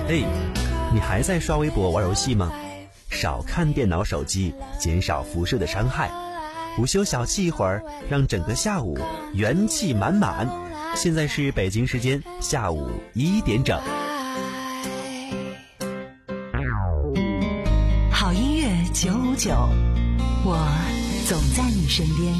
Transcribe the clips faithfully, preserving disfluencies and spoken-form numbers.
嘿，你还在刷微博玩游戏吗？少看电脑手机，减少辐射的伤害。午休小憩一会儿，让整个下午元气满满。现在是北京时间下午一点整。 好音乐九五九，我总在你身边。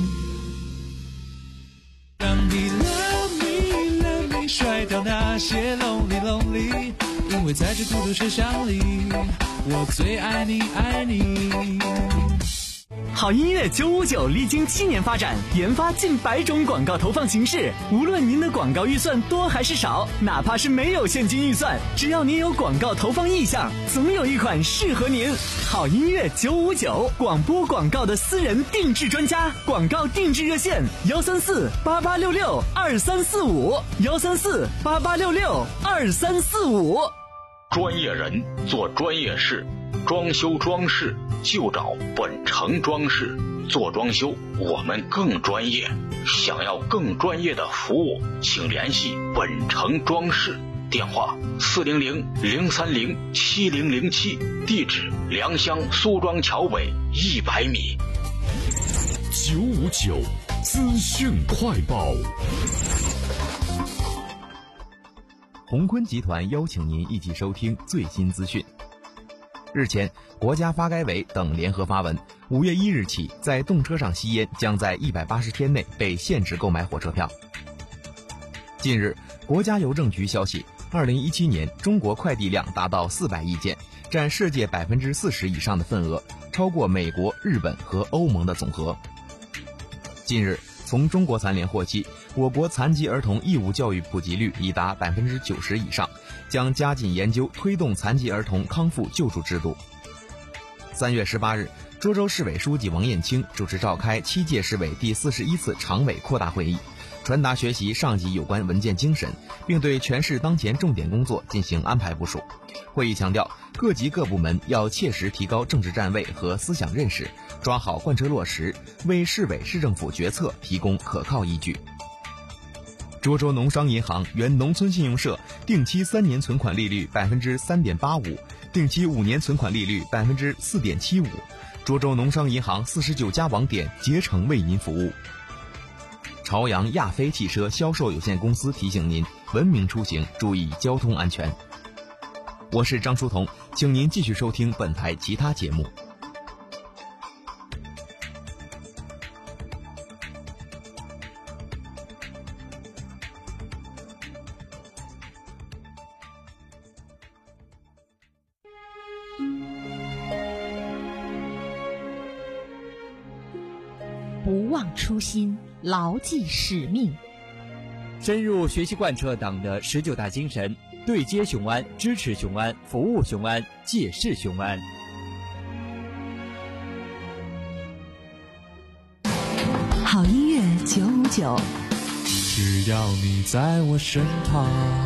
让你 love me love me 甩掉那些 lonely lonely， 因为在这孤独车厢里，我最爱你爱你。 好音乐九五九历经七年发展，研发近百种广告投放形式。无论您的广告预算多还是少，哪怕是没有现金预算，只要您有广告投放意向，总有一款适合您。好音乐九五九，广播广告的私人定制专家，广告定制热线幺三四八八六六二三四五幺三四八八六六二三四五。 专业人做专业事，装修装饰就找本城装饰。做装修我们更专业，想要更专业的服务，请联系本城装饰，电话四零零零三零七零零七，地址良乡苏庄桥北一百米。 九五九资讯快报。 鸿坤集团邀请您一起收听最新资讯。日前，国家发改委等联合发文，五月一日起，在动车上吸烟将在一百八十天内被限制购买火车票。近日，国家邮政局消息，二零一七年中国快递量达到四百亿件，占世界百分之四十以上的份额，超过美国、日本和欧盟的总和。近日，从中国残联获悉，我国残疾儿童义务教育普及率已达百分之九十以上，将加紧研究推动残疾儿童康复救助制度。三月十八日，涿州市委书记王艳清主持召开七届市委第四十一次常委扩大会议，传达学习上级有关文件精神，并对全市当前重点工作进行安排部署。会议强调，各级各部门要切实提高政治站位和思想认识，抓好贯彻落实，为市委市政府决策提供可靠依据。涿州农商银行原农村信用社定期三年存款利率百分之三点八五，定期五年存款利率百分之四点七五。涿州农商银行四十九家网点竭诚为您服务。朝阳亚飞汽车销售有限公司提醒您：文明出行，注意交通安全。我是张书彤，请您继续收听本台其他节目。 不忘初心，牢记使命， 深入学习贯彻党的十九大精神，对接雄安，支持雄安，服务雄安，借势雄安。 好音乐九五九， 只要你在我身旁。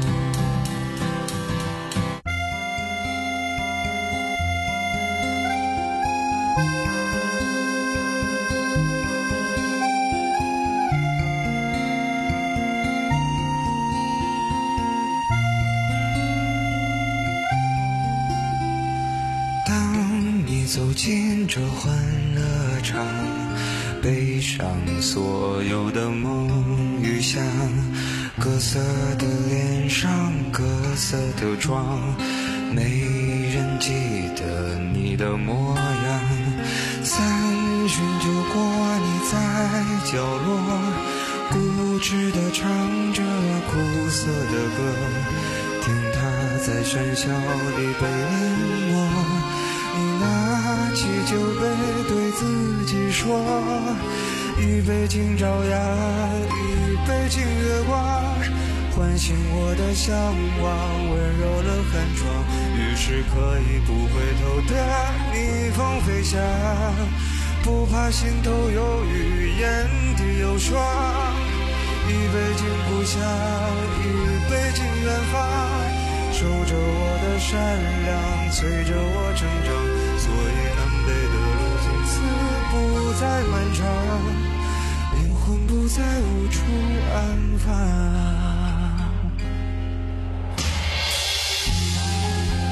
走进这欢乐场，背上所有的梦与想，各色的脸上各色的妆，没人记得你的模样。三巡酒过，你在角落固执地唱着苦涩的歌，听他在喧嚣里被淹没。你拿起酒杯对自己说，一杯敬朝阳，一杯敬月光，唤醒我的向往，温柔了寒窗，于是可以不回头的逆风飞翔，不怕心头有雨，眼底有霜。一杯敬故乡，一杯敬远方，守着我的善良，催着我成长，所以南北的路从此不再漫长，灵魂不再无处安放。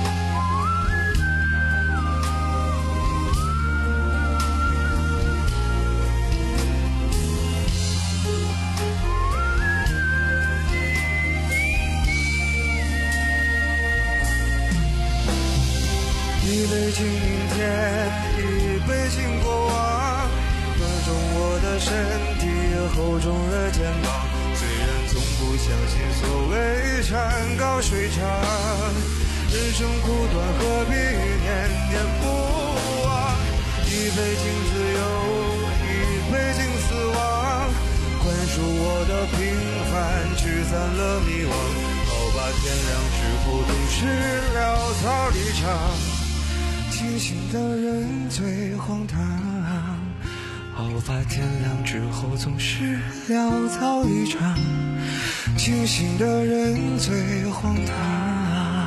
敬明天，一杯敬过往，厚重我的身体，厚重了肩膀。虽然从不相信所谓山高水长，人生苦短，何必念念不忘？一杯敬自由，一杯敬死亡，宽恕我的平凡，驱散了迷惘。好吧，天亮之后总是潦草离场，清醒的人最荒唐。好吧，天亮之后总是潦草离场，清醒的人最荒唐。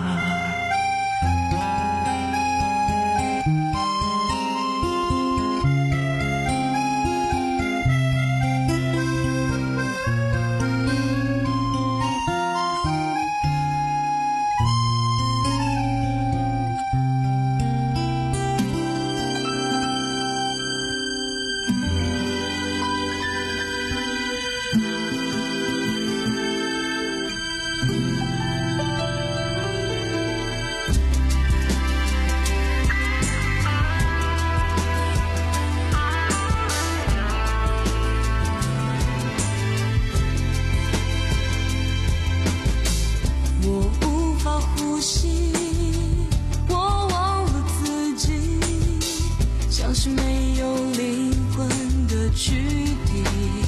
是没有灵魂的躯体，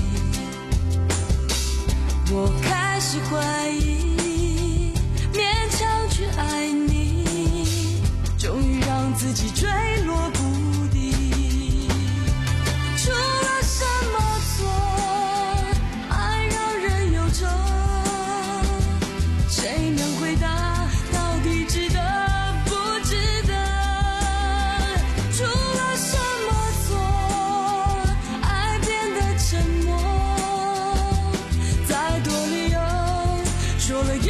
我开始怀疑，勉强去爱你，终于让自己坠落谷底。出了什么错，爱让人忧愁，谁能回答到底值得不值得？出了什么错，爱变得沉默，再多理由说了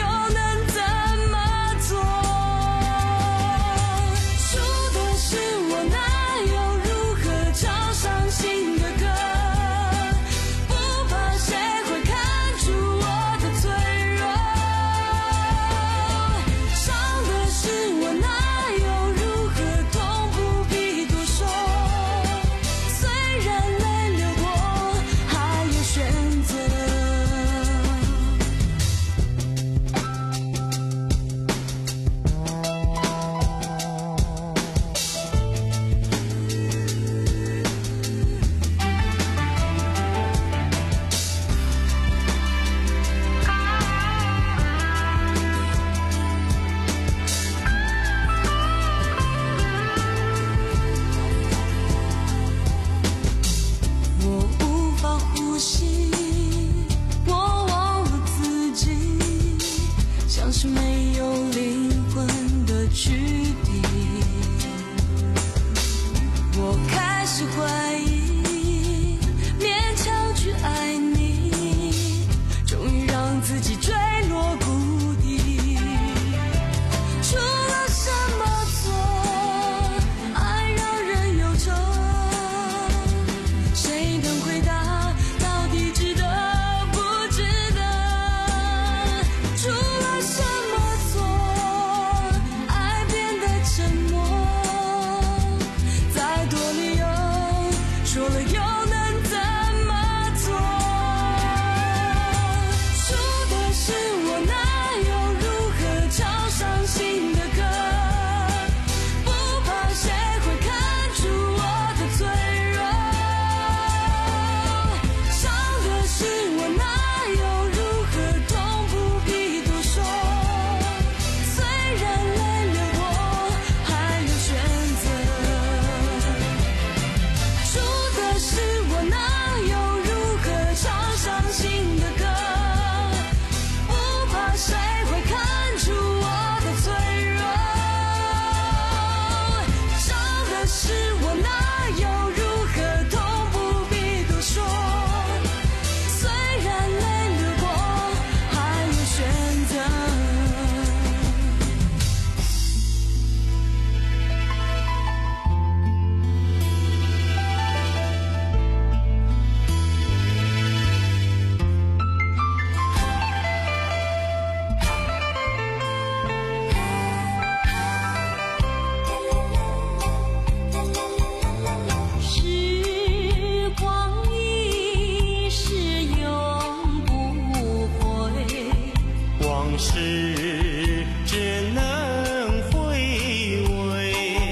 往事只能回味，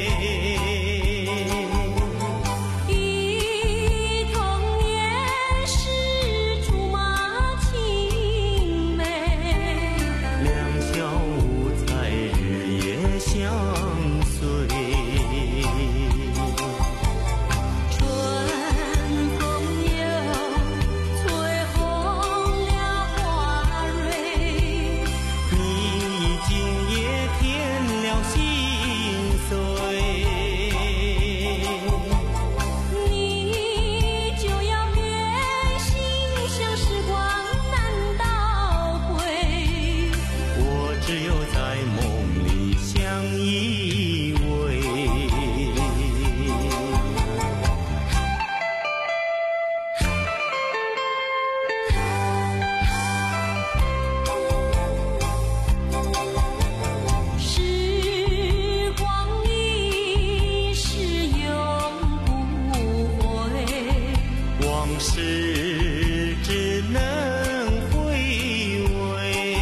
忆童年时竹马青梅， 两小无猜日夜相随， 春风又吹红了花蕊， 你今夜添了心碎， 你就要变心，像时光难倒回， 我只有在梦里相依偎。 时光一逝永不回， 往事只能回味，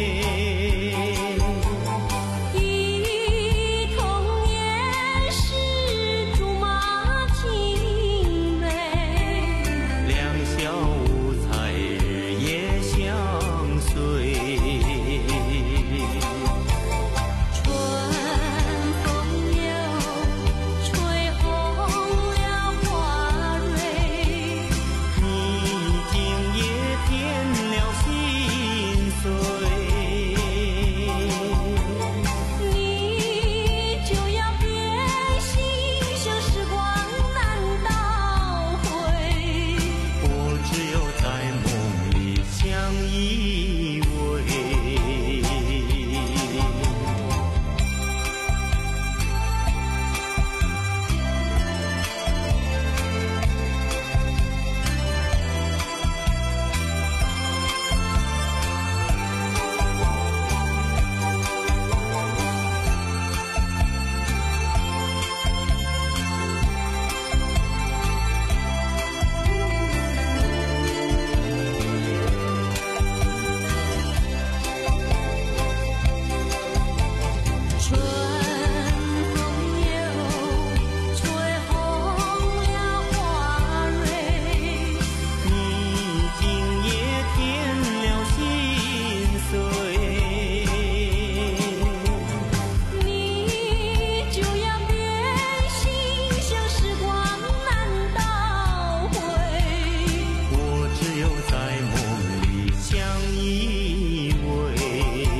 忆童年时竹马青梅， 两小无猜日夜相随， 春风又吹红了花蕊， 你今夜添了心碎， 你就要变心，像时光难倒回， 我只有在梦里相依偎。 春风又吹红了花蕊， 你今夜添了心碎， 你就要变心，像时光难倒回， 我只有在梦里相依偎。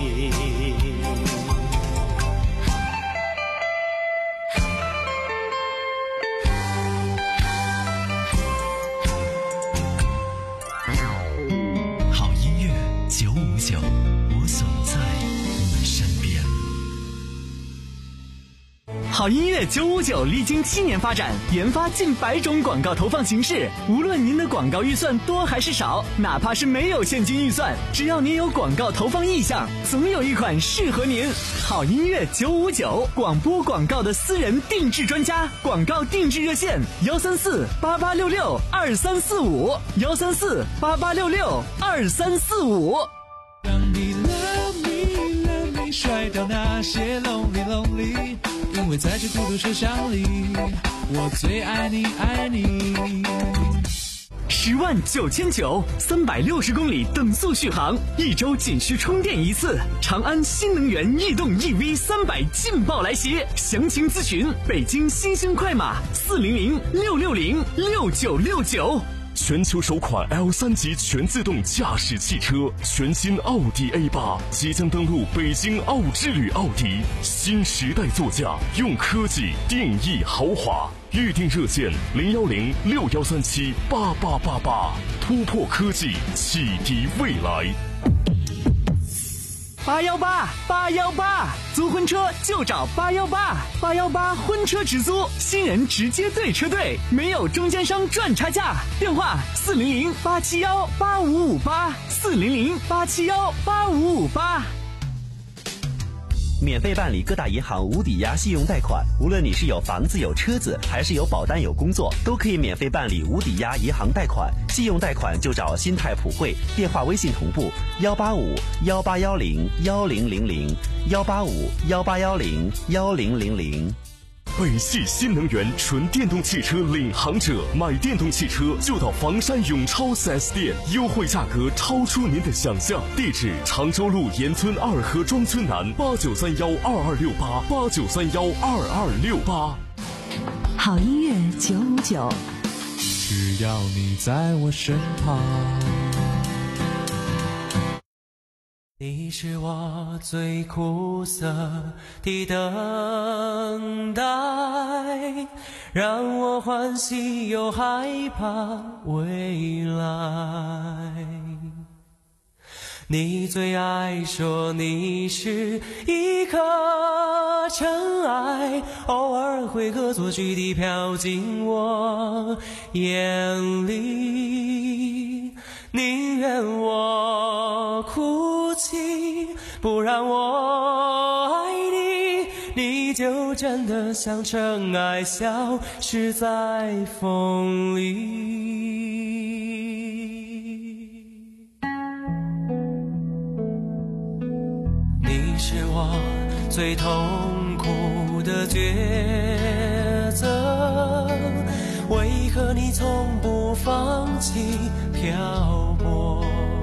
好音乐九五九，我总在你们身边。 好音乐九五九历经七年发展，研发近百种广告投放形式。无论您的广告预算多还是少，哪怕是没有现金预算，只要您有广告投放意向，总有一款适合您。好音乐九五九，广播广告的私人定制专家，广告定制热线：幺三四八八六六二三四五，幺三四八八六六二三四五。 让你 love me love me 甩掉那些 lonely lonely， 因为在这孤独车厢里，我最爱你爱你。 十万九千九，三百六十公里等速续航，一周仅需充电一次。长安新能源逸动 E V 三百劲爆来袭，详情咨询北京新兴快马四零零六六零六九六九。 全球首款 L 三级全自动驾驶汽车，全新奥迪 A 八即将登陆北京奥之旅奥迪，新时代座驾，用科技定义豪华。预订热线零幺零六幺三七八八八八，突破科技，启迪未来。 八幺八八幺八，租婚车就找八幺八，八幺八婚车直租，新人直接对车队，没有中间商赚差价。电话四零零八七幺八五五八，四零零八七幺八五五八。 免费办理各大银行无抵押信用贷款。无论你是有房子有车子，还是有保单有工作，都可以免费办理无抵押银行贷款。信用贷款就找新泰普惠，电话微信同步幺八五幺八幺零幺零零零幺八五幺八幺零幺零零零。 北汽新能源纯电动汽车领航者，买电动汽车就到房山永超 四 S 店，优惠价格超出您的想象。地址：常州路沿村二河庄村南，八九三幺二二六八八九三幺二二六八。 好音乐九五九， 只要你在我身旁。你是我最苦涩的等待，让我欢喜又害怕未来。你最爱说你是一颗尘埃，偶尔会恶作剧地飘进我眼里，宁愿我哭泣，不让我爱你，你就真的像尘埃消失在风里。你是我最痛苦的抉择，为何你从不放弃漂泊？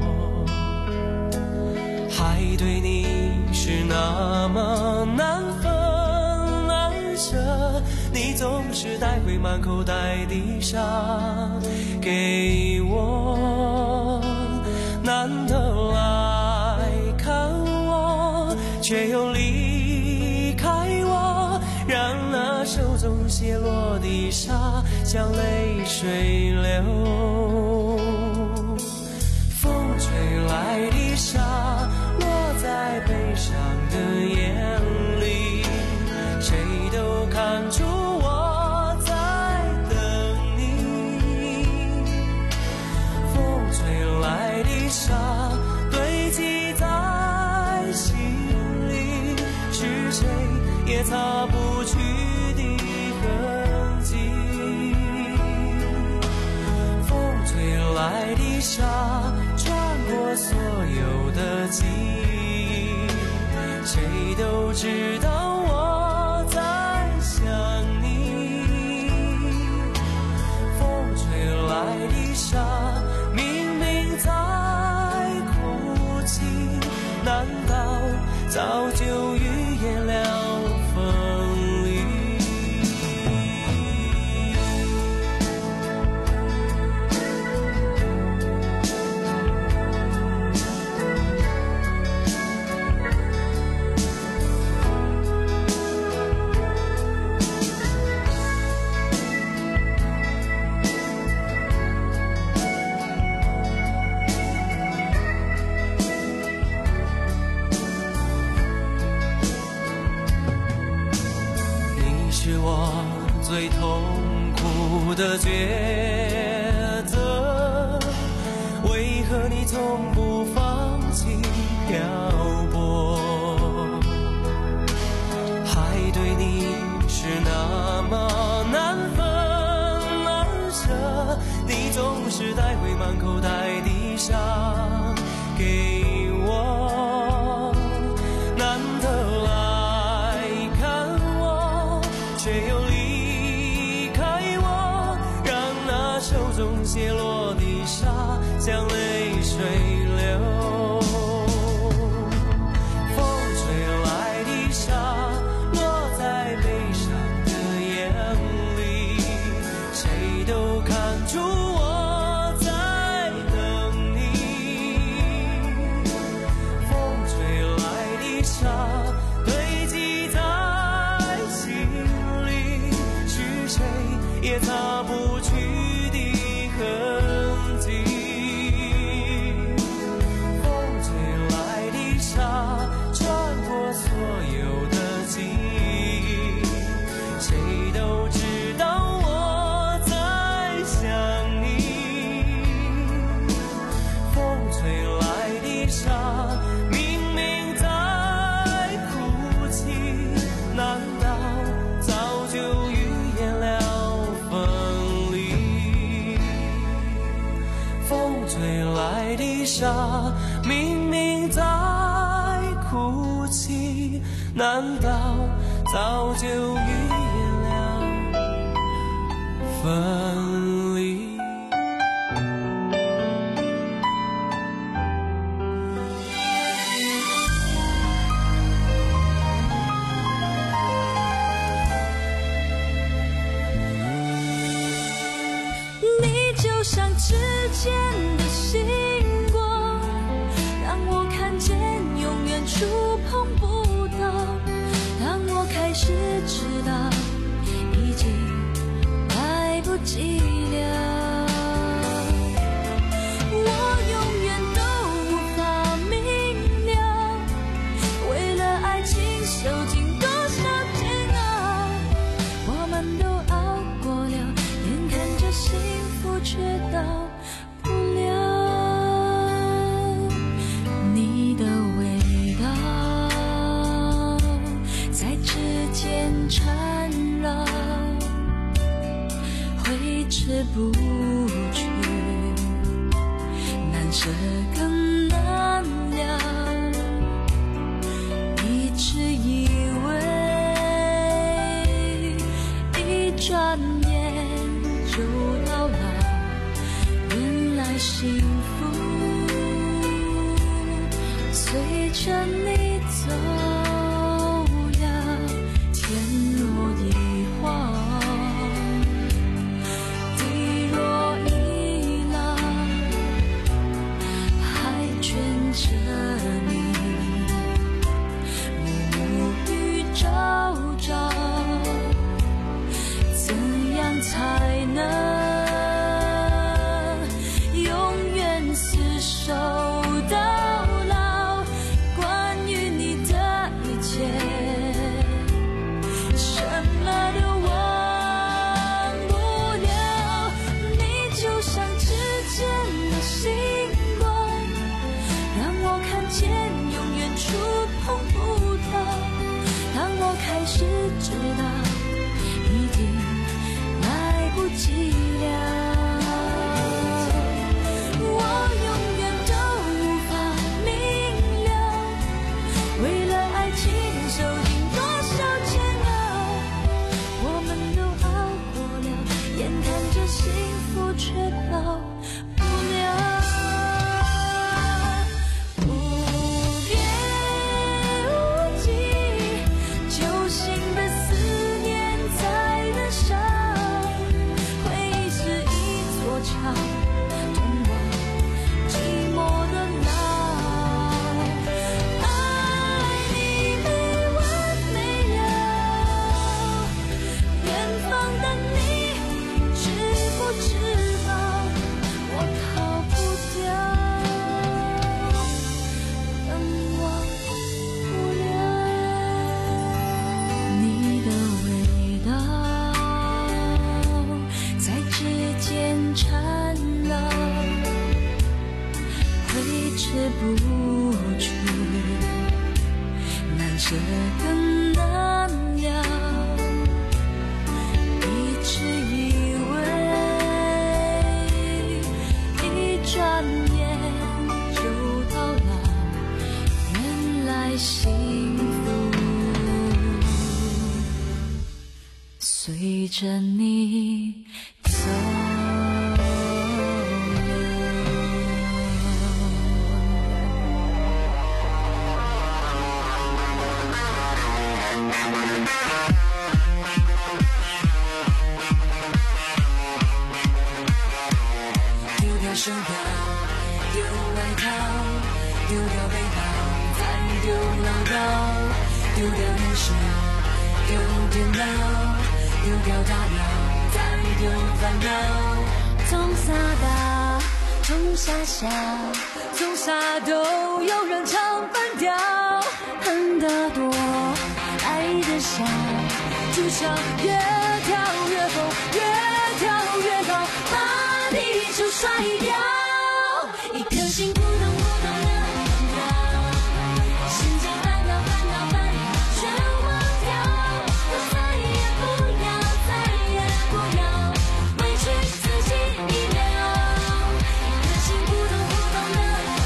海对你是那么难分难舍，你总是带回满口袋的沙给我，难得来看我，却又离开我，让那手中泻落的沙像泪水流。风吹来的沙落在悲伤的眼里，谁都看出我在等你。风吹来的沙堆积在心里，是谁也擦不去的痕迹。风吹来的沙穿过所有的记忆，谁都知道我在想你。风吹来的沙明明在哭泣，难道早就预言了分离？最痛苦的抉择，为何你从不放弃漂泊？海对你是那么难分难舍，你总是带回满口袋的沙给我，难得来看我，却又离下，明明在哭泣，难道早就预言了分离？ 像指尖的星光，让我看见永远触碰不到。当我开始知道已经来不及了，我永远都无法明了，为了爱情受尽多少煎熬，我们都熬过了，眼看着幸福却到不了。你的味道在指尖缠绕，挥之不去，难舍更难了。一直以为一转眼就到老，原来幸福随着你走了，天若一晃，地若一浪，还卷着你，暮雨朝朝，怎样才能守到老？关于你的一切，什么都忘不了。你就像指尖的星光，让我看见永远触碰不到。当我开始知道已经来不及了，幸福却到不了，无边无际，揪心的思念在燃烧，回忆是一座桥，通往寂寞的老。爱你没完没了，远方的你不知道，我逃不掉，更忘不了你的味道，在指尖缠绕，挥之不去，难舍更难了。一直以转眼就到老，原来幸福随着你走。丢掉手表，丢外套，丢掉背包，再丢唠叨，丢掉电视，丢电脑，丢掉大脑，再丢烦恼。从傻大，从傻笑，从傻都有人唱反调，恨得多，爱得少，就像越跳越高，越跳越高，把地球甩掉。一颗心扑通扑通的跳，心间烦恼烦恼烦恼全忘掉，我再也不要再也不要委屈自己一秒。一颗心扑通扑通的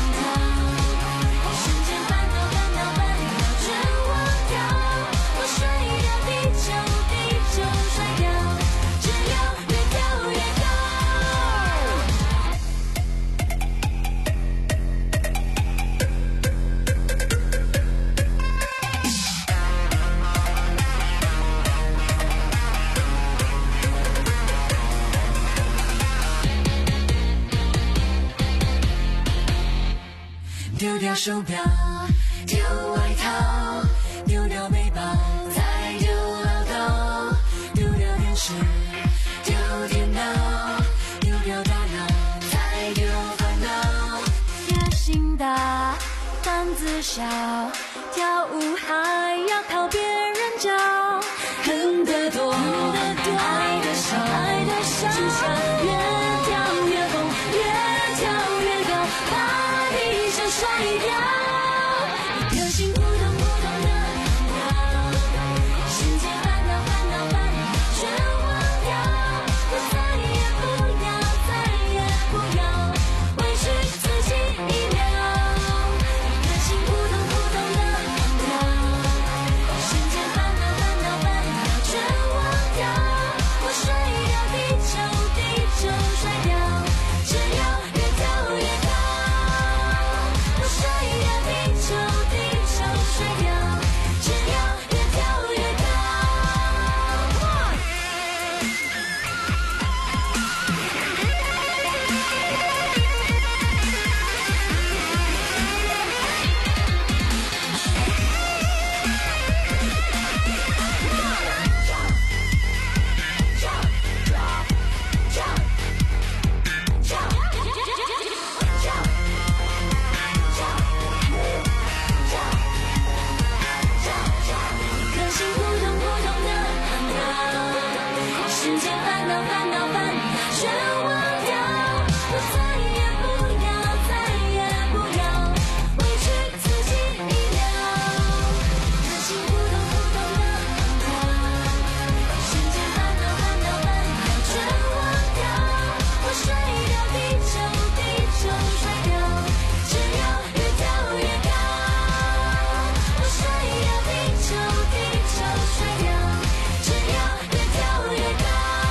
丢掉手表，丢外套，丢掉背包，再丢唠叨，丢掉电视，丢电脑，丢掉打扰，再丢烦恼。野心大，胆子小，跳舞还要靠别人教，恨得多，爱得少，爱得少，就像越跳越疯，越跳越高，把理想甩掉，一颗心扑通扑通的跳，世界烦恼烦恼烦恼全忘掉，我再也不要，再也不要委屈自己一秒，一颗心扑通扑通的跳，世界烦恼烦恼烦恼全忘掉，我甩掉地球，地球甩掉，只要越跳越高，我甩掉地球，地球甩掉，只要越跳越高。一颗心扑通扑通的跳，世界烦恼烦恼烦恼全忘掉，我再也不要，再也不要委屈自己一秒，一颗心扑通扑通的跳，世界烦恼烦恼烦恼全忘掉，我甩掉地球，地球甩掉，只要越跳越高，我甩掉地球，地球甩掉，只要越跳越高。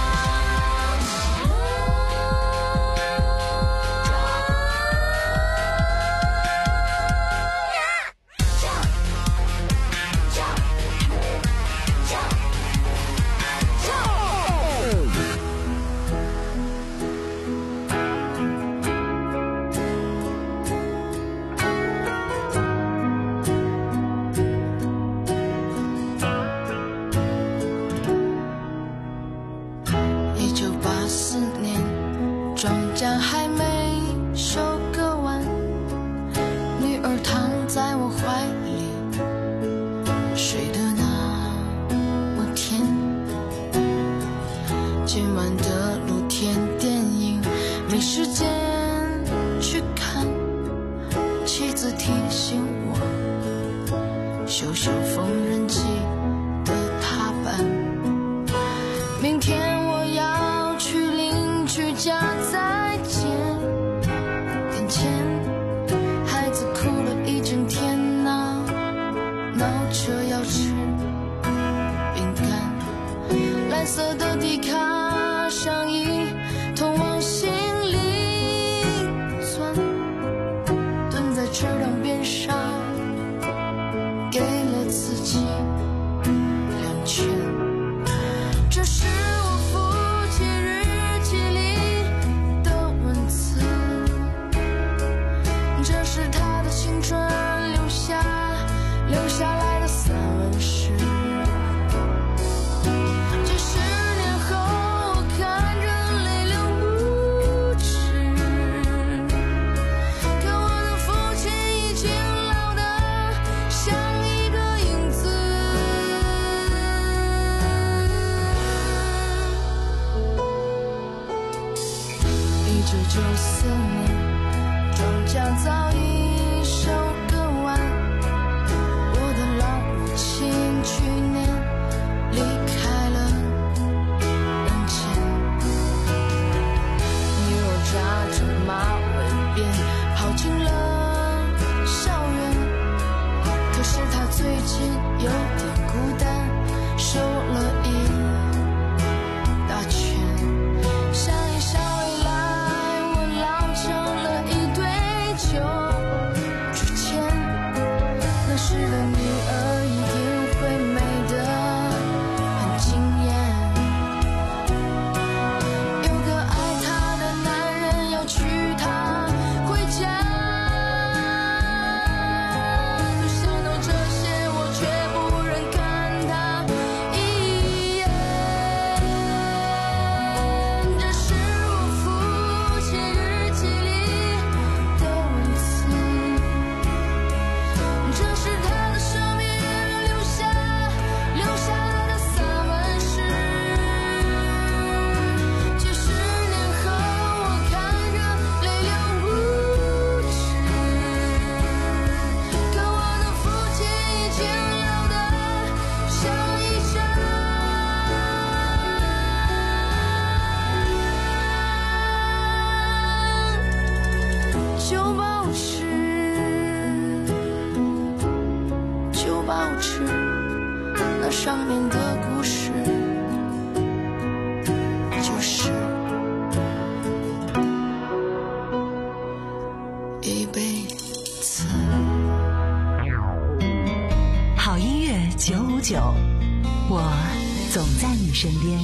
一九八四年，庄稼还没收割完，女儿躺在我怀里，睡得那么甜。今晚的露天电影没时间去看，妻子提醒我修修缝纫机的踏板，明天我要去邻居家再见。眼前孩子哭了一整天呐、闹着要吃饼干，蓝色的迪卡上衣通往心里钻，蹲在池塘边上给了自己两拳。这是我父亲日记里的文字，这是他的青春留下留下来的散文诗。几十年后我看着泪流不止，可我的父亲已经老得像一个影子。 上面的故事，就是一辈子。 好音乐九五九，我总在你身边。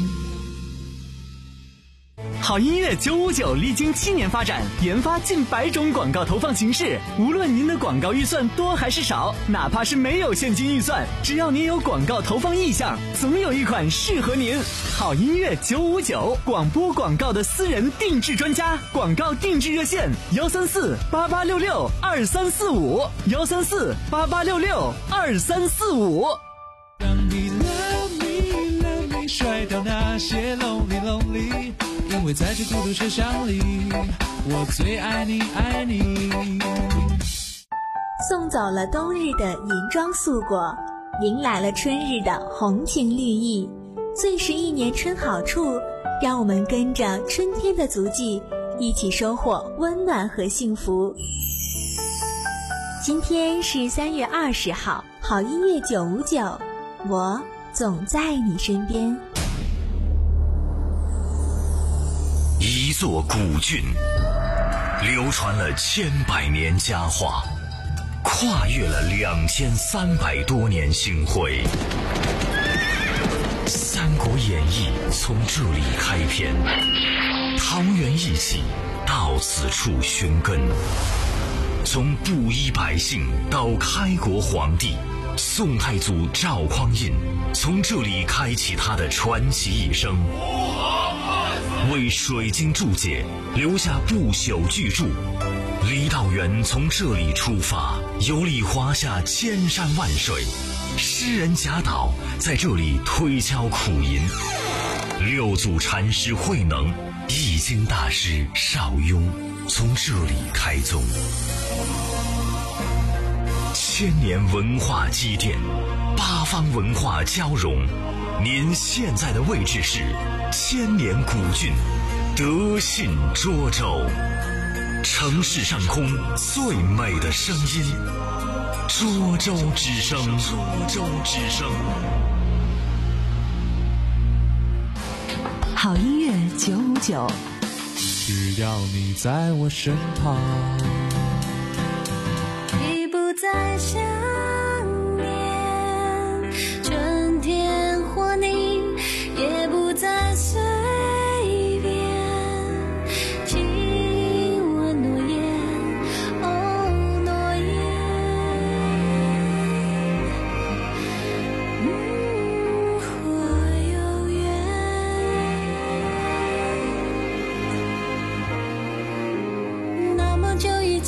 好音乐九五九历经七年发展，研发近百种广告投放形式。无论您的广告预算多还是少，哪怕是没有现金预算，只要您有广告投放意向，总有一款适合您。好音乐九五九，广播广告的私人定制专家，广告定制热线：幺三四八八六六二三四五，幺三四八八六六二三四五。 让你 love me love me， 甩掉那些 lonely lonely。因为在这孤独车厢里，我最爱你爱你。 送走了冬日的银装素裹，迎来了春日的红情绿意。最是一年春好处，让我们跟着春天的足迹，一起收获温暖和幸福。今天是三月二十号，好音乐九五九，我总在你身边。 一座古郡，流传了千百年佳话，跨越了两千三百多年星辉。《三国演义》从这里开篇，桃园义气到此处寻根。从布衣百姓到开国皇帝，宋太祖赵匡胤从这里开启他的传奇一生。为水晶注解留下不朽巨著，李道元从这里出发，游历华夏千山万水，诗人贾岛在这里推敲苦吟，六祖禅师慧能、易经大师邵雍从这里开宗。千年文化积淀，八方文化交融，您现在的位置是千年古郡德信涿州，城市上空最美的声音，涿州之声。涿州之声。 好音乐九五九， 只要你在我身旁， 已不再想念春天或你，也不再随便亲吻诺言，哦诺言，嗯，或有缘。那么久以前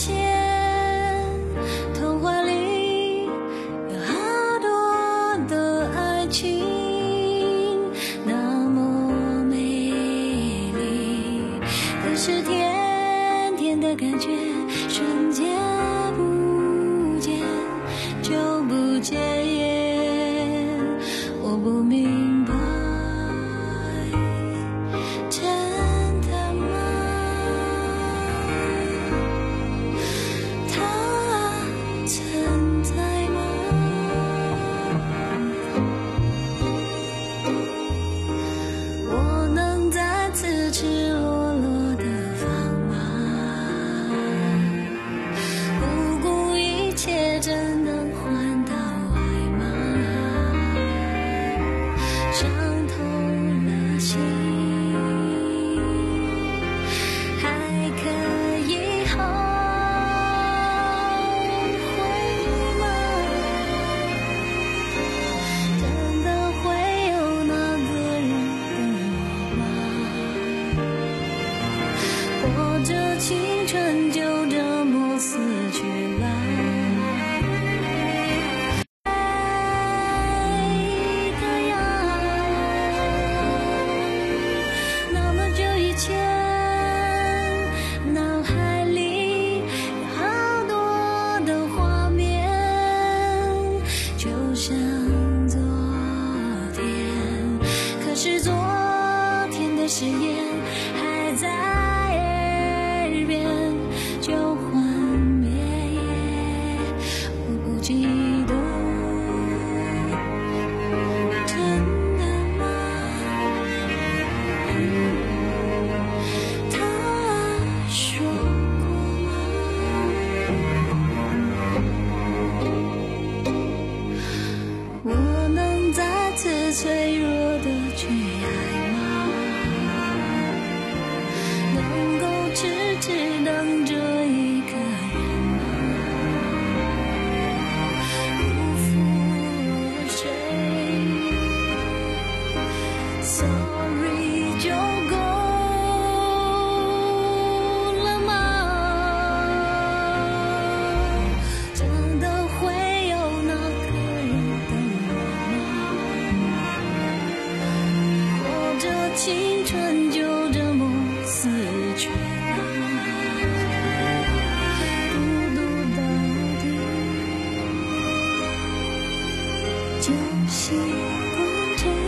就习惯这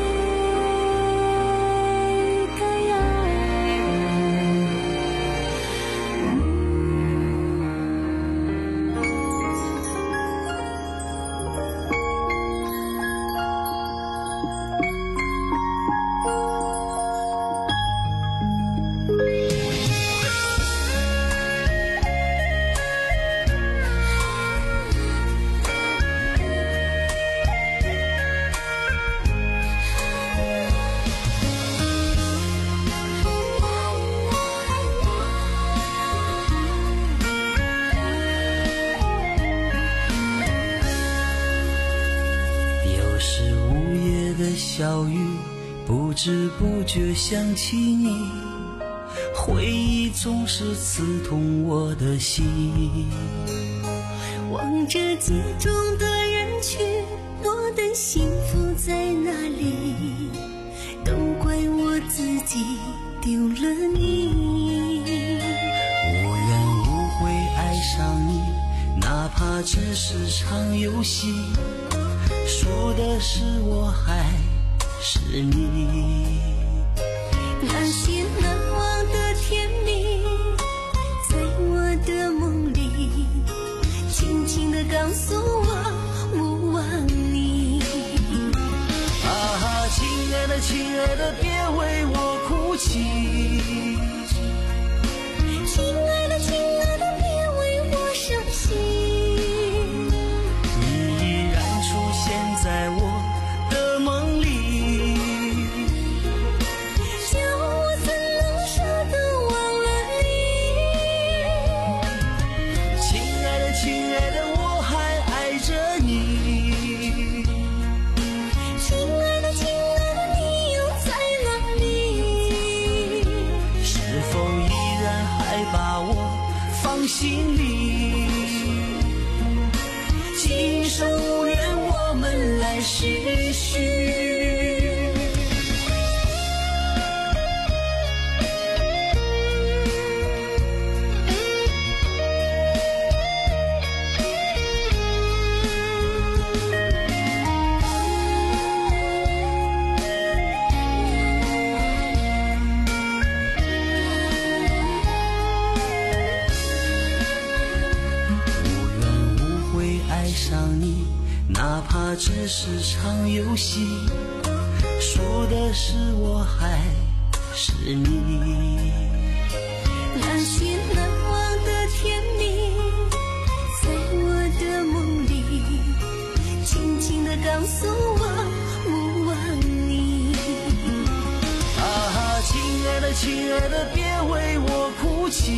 个样。 小雨不知不觉想起你，回忆总是刺痛我的心。 望着街中的人群，我的幸福在哪里？都怪我自己丢了你。 无缘无悔爱上你，哪怕只是场游戏，输的是我还是你。 那些难忘的甜蜜，在我的梦里轻轻地告诉我我忘你。 啊，亲爱的亲爱的别为我哭泣， 亲爱的亲爱的别为我伤心。 你依然出现在我的梦里， 叫我怎能舍得忘了你。 亲爱的亲爱的我还爱着你， 亲爱的亲爱的你又在哪里？ 是否依然还把我放心里？今生无缘，我们来世续。哪怕只是场游戏，输的是我还是你。 那些难忘的甜蜜，在我的梦里轻轻地告诉我我忘你。 啊，亲爱的亲爱的别为我哭泣，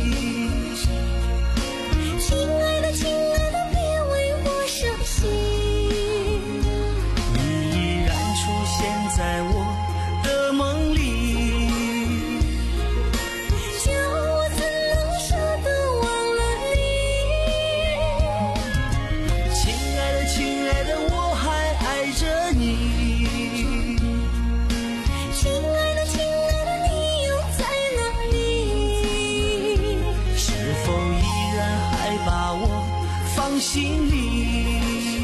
亲爱的亲爱的别为我伤心。 你依然出现在我的梦里， 叫我怎能舍得忘了你。 亲爱的亲爱的我还爱着你， 亲爱的亲爱的你又在哪里？ 是否依然还把我放心里？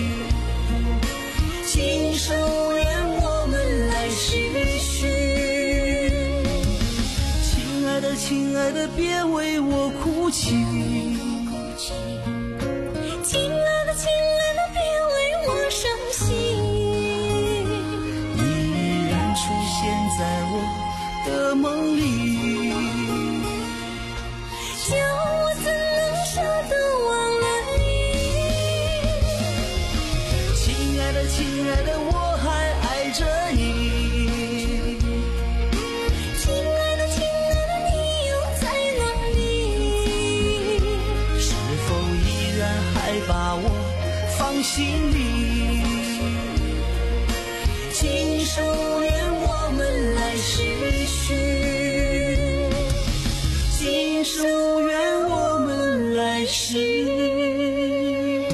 今生无缘，我们来世续。亲爱的亲爱的别为我哭泣， 亲爱的亲爱的别为我伤心。 你依然出现在我的梦里， 叫我怎能舍得忘了你。 亲爱的亲爱的我还爱着你， 亲爱的亲爱的你又在哪里？ 是否依然还把我放心里？今生无缘，我们来世续。今生无缘，我们来世续。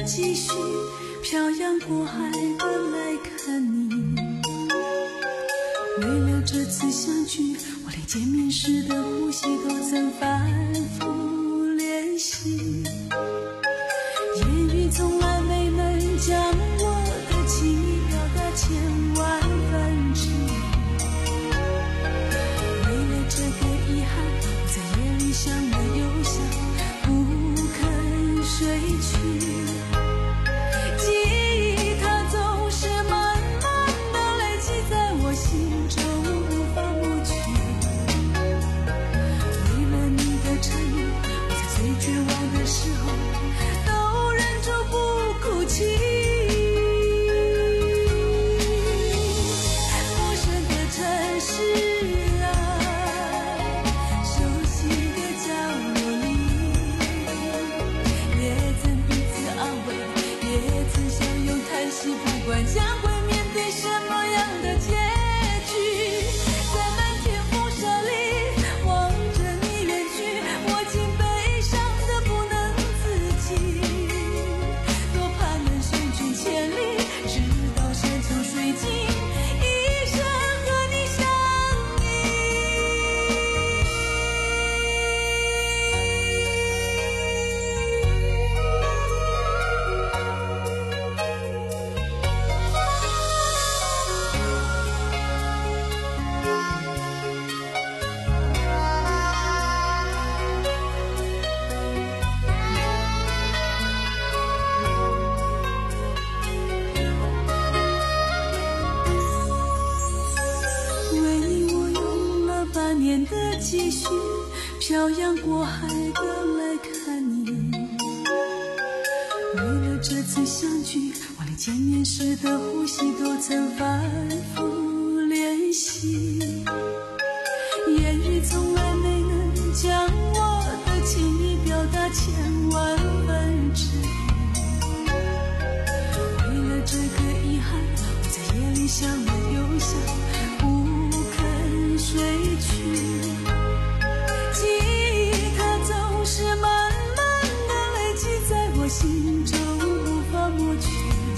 继续漂洋过海的来看你。为了这次相聚，我连见面时的呼吸都曾反复练习，言语从来没能将我的情意表达千万分之一。为了这个遗憾，我在夜里想了又想，不肯睡去。记忆它总是慢慢的累积在我心中，无法抹去。为了你的承诺，我在最绝望的时候都忍住不哭泣。陌生的城市啊，熟悉的角落里，也曾彼此安慰，也曾相拥叹息，不管将会面对什么样的结局。在漫天风沙里望着你远去，我竟悲伤得不能自己。多盼能送君千里，直到山穷水尽，一生和你相为你我用了八年的积蓄，漂洋过海的来看你。为了这次相聚，我连见面时的呼吸都曾反复练习，言语从来没能将我的情意表达千万分之一。为了这个遗憾，我在夜里想了又想，不肯睡去。记忆它总是慢慢的累积在我心中，无法抹去。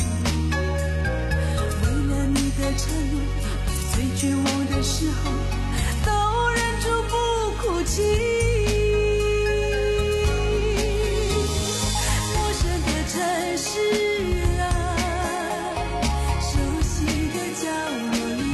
为了你的承诺，我在最绝望的时候都忍住不哭泣。陌生的城市啊，熟悉的角落里，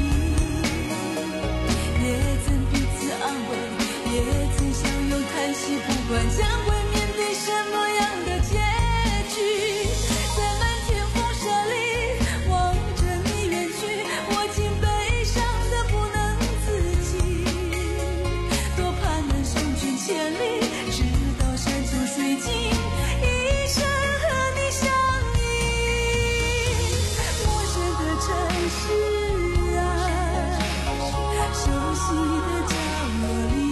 也曾彼此安慰，也曾相拥叹息，不管将会面对什么样的结局。在漫天风沙里望着你远去，我竟悲伤得不能自己。多盼能送君千里，直到山穷水尽，一生和你相依。陌生的城市啊，熟悉的角落里，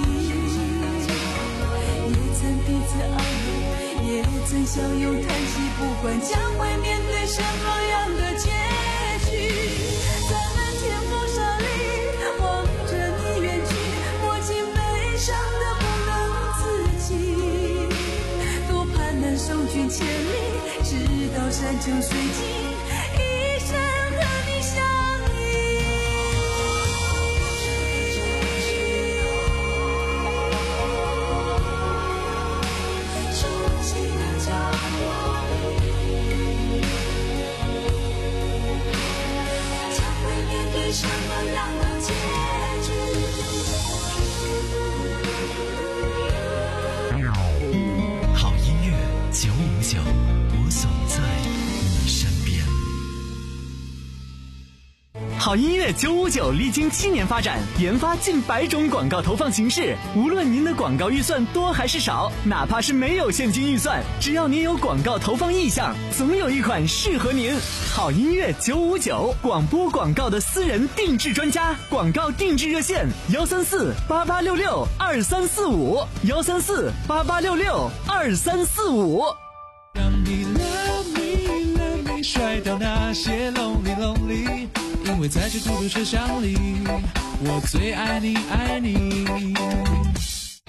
也曾彼此安慰，也曾相拥叹息，不管将会面对什么样的结局。在漫天风沙里望着你远去，我竟悲伤得不能自己。多盼能送君千里，直到山穷水尽，一生和你相依。熟悉的角落里，将会面对什么样的结局。 好音乐九五九，我总在你身边。 好音乐九五九历经七年发展，研发近百种广告投放形式。无论您的广告预算多还是少，哪怕是没有现金预算，只要您有广告投放意向，总有一款适合您。好音乐九五九，广播广告的私人定制专家，广告定制热线：幺三四八八六六二三四五，幺三四八八六六二三四五。 让你 love me love me， 甩掉那些 lonely lonely， 因为在这孤独车厢里，我最爱你爱你。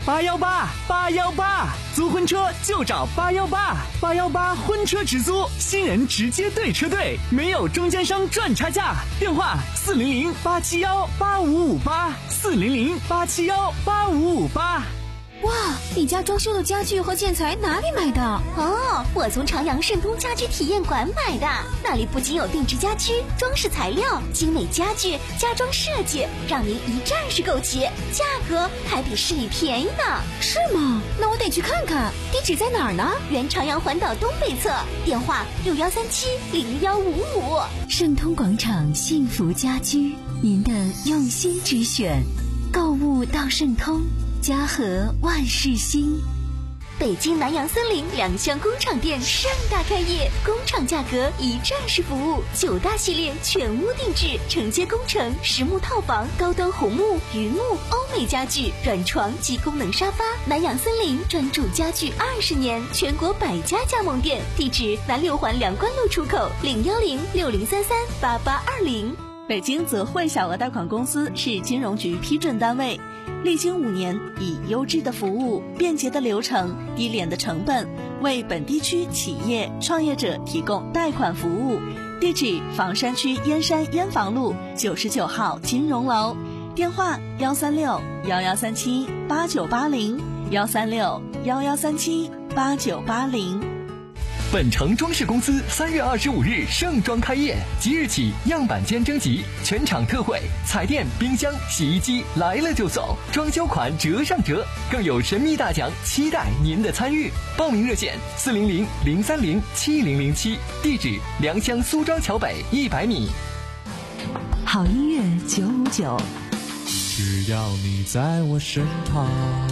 八幺八八幺八，租婚车就找八幺八八幺八婚车直租，新人直接对车队，没有中间商赚差价。电话四零零八七幺八五五八，四零零八七幺八五五八。 哇，你家装修的家具和建材哪里买的？ 哦，我从长阳盛通家居体验馆买的，那里不仅有定制家居、装饰材料、精美家具、家装设计，让您一站式购齐，价格还比市里便宜呢。 是吗？那我得去看看。地址在哪儿呢？ 原长阳环岛东北侧，电话六幺三七零幺五五。 盛通广场幸福家居，您的用心之选，购物到盛通。家和万事兴。 北京南阳森林两厢工厂店盛大开业，工厂价格一站式服务，九大系列全屋定制，承接工程、实木套房、高端红木、榆木、欧美家具、软床及功能沙发。南阳森林专注家具二十年，全国百家加盟店。地址南六环梁关路出口，零幺零六零三三八八二零。 北京泽惠小额贷款公司是金融局批准单位。历经五年，以优质的服务、便捷的流程、低廉的成本，为本地区企业创业者提供贷款服务。地址：房山区燕山燕房路九十九号金融楼。电话：幺三六幺幺三七八九八零，幺三六幺幺三七八九八零。 本城装饰公司三月二十五日盛装开业，即日起样板间征集，全场特惠，彩电、冰箱、洗衣机来了就走，装修款折上折，更有神秘大奖，期待您的参与。报名热线：四零零零三零七零零七，地址：良乡苏庄桥北一百米。 好音乐九五九， 只要你在我身旁。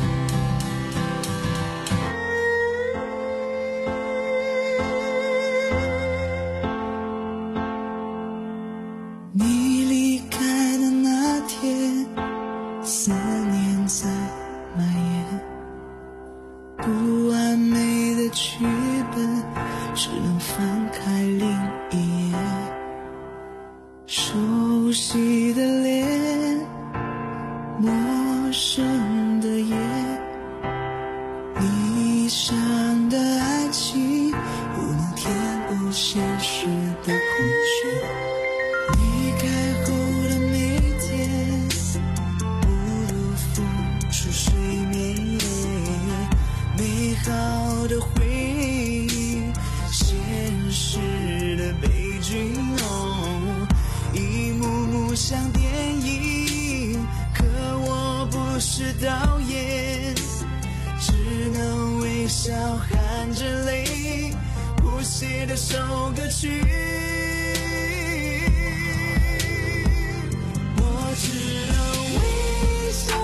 思念在蔓延，不完美的剧本只能翻开另一页，熟悉的脸，陌生的夜，理想的爱情不能填补现实的空缺，离开后的每天睡眠，美好的回忆，现实的悲剧，哦，一幕幕像电影，可我不是导演，只能微笑含着泪谱写这首歌曲，我只能微笑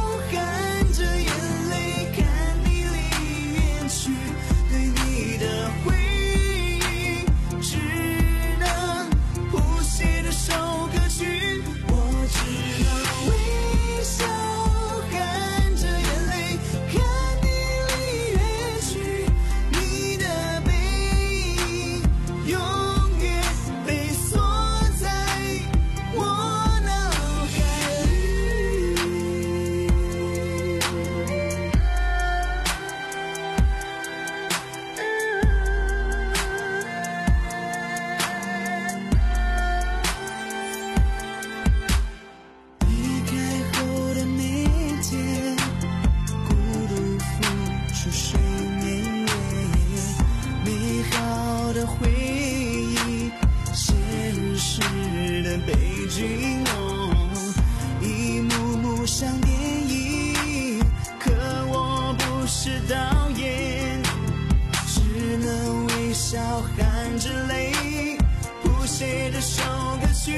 含着泪谱写这首歌曲，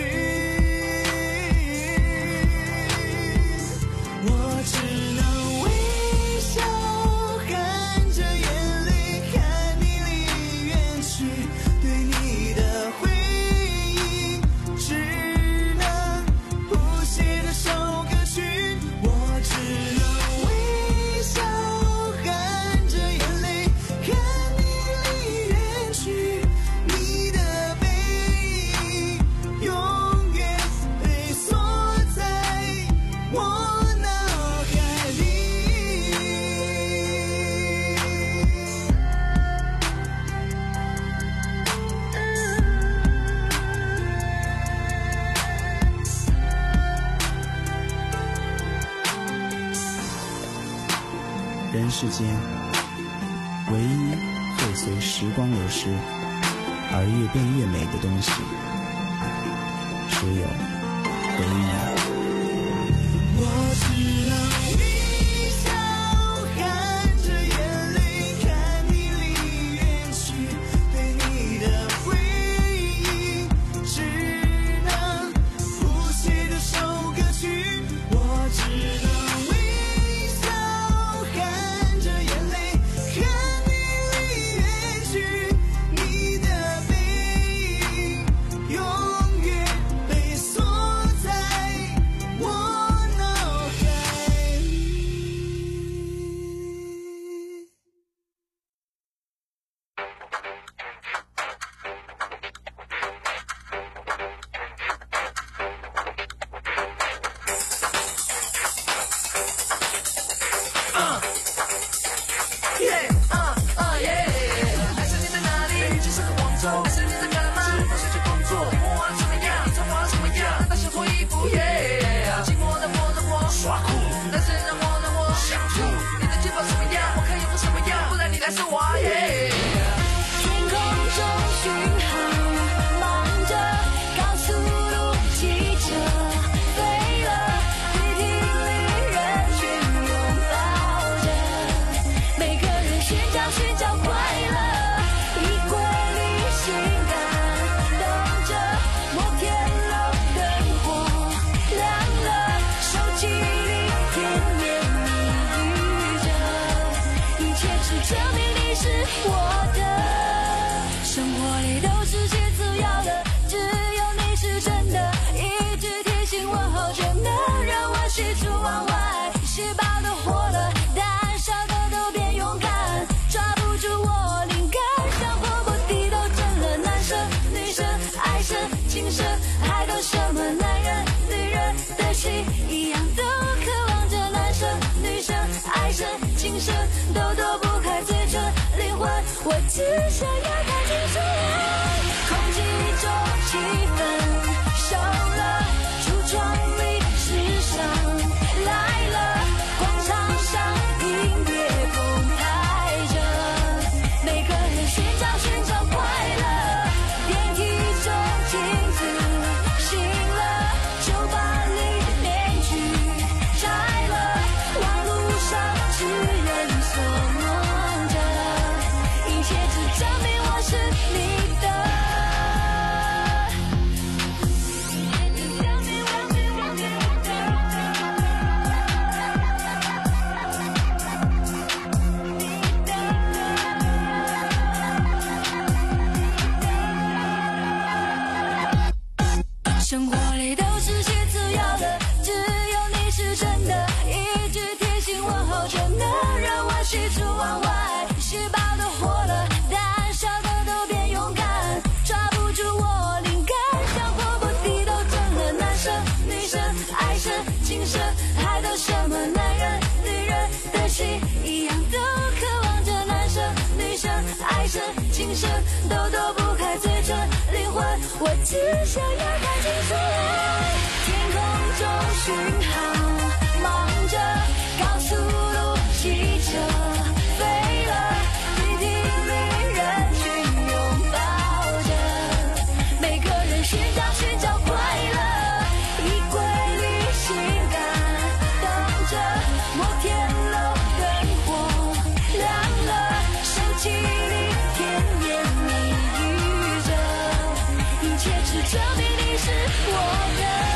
我只能微笑含着眼泪看你离远去，对你的回忆只能谱写这首歌曲，我只能微笑含着眼泪看你离远去，你世间，唯一会随时光流失而越变越美的东西，只有回忆。 我只能微笑，含着眼泪看你离远去，对你的回忆只能谱写这首歌曲。我只能微笑，含着眼泪看你离远去，你的背影永远被锁在我脑海里。Uh, yeah, uh, uh, yeah. 还是你在哪里？北京是个广州。还是你在干嘛？是不是在工作？我玩什么样？你猜我什么样？难道是脱衣服？ Yeah， 寂寞的我的我耍酷，男生让我让我想吐。你的节奏什么样？我看衣服什么样？不然你来是我。Yeah。 天空中讯号忙着，高速路汽车飞了，雨停里人群拥抱着，每个人寻找寻找快乐，衣柜里性感等着，摩天楼灯火亮了，手机里甜言蜜语着，一切只证明你是我的。生活里都是写字要的，只有你是真的，一句贴心问候就能让我喜出望外。细胞都活了，胆小的都变勇敢，抓不住我灵感，像破破地都震了。男生女生爱生情深，还等什么？男人女人的心一样都渴望着。男生女生爱生情深，都躲不开嘴唇灵魂，我只想要看清楚。空气中气氛熟了，橱窗里时尚来了，广场上音乐澎湃着，每个人寻找寻找快乐，电梯中镜子醒了，酒吧里面具摘了，网路上痴人说梦着，一切只证明我是你的。生活里都是写字要的，只有你是真的，一句贴心问候就能让我喜出望外。细胞都活了，胆小的都变勇敢，抓不住我灵感，像破破地都震了。男生女生爱生情深，还等什么？男人女人的心一样都渴望着。男生女生爱生情深，都躲不开嘴唇灵魂，我只想要看清楚。天空中讯号忙着，高速路汽车飞了，雨停里人群拥抱着，每个人寻找寻找快乐，衣柜里性感等着，摩天楼灯火亮了，手机里甜言蜜语着，一切只证明你是我的。